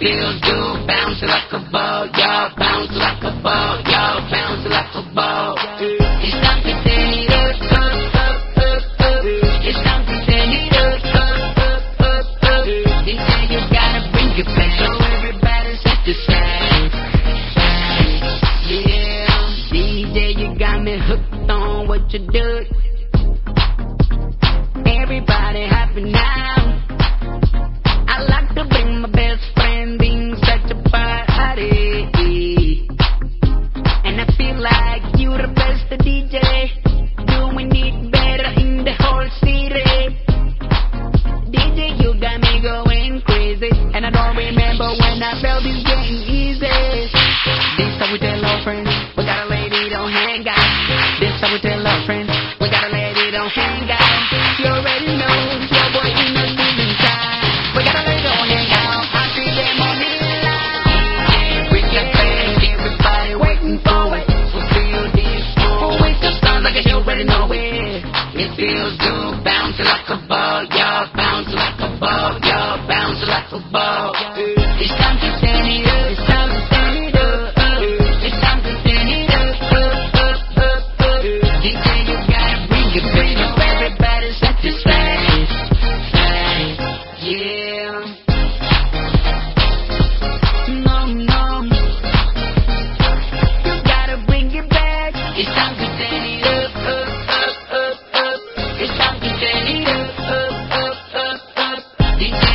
feels good, bounce like a ball, y'all, bounce like a ball, y'all, bounce like a ball. It's time to turn it up, up, up, up, up. It's time to turn it up, up, up, up, up. DJ, you gotta bring it back so everybody's at the side. Yeah, DJ, you got me hooked on what you do. Everybody happy now. I like to bring my best friend in such a party, and I feel like you the best DJ, doing it better in the whole city. DJ, you got me going crazy, and I don't remember when I felt this getting easy. This how we tell our friends, we got a lady, don't hang out. This how we tell our friends, we got a lady, don't hang out. You already know, your boy in the living time. We got a lady, don't hang out. I see them on the line. Bring that back, everybody waiting for it. We feel this moment, the sounds like you already know it. It feels good, bounce like a ball, y'all, bounce like a ball, y'all, bounce like a ball. It's time to stand it up, it's time to stand it up. It's time to stand it up, up, up, up, up. DJ, you gotta bring it back, everybody's satisfied. Yeah. No, no. You gotta bring it back. It's time to stand it up, up, up, up, up. It's time to stand it up, up, up, up, up. DJ,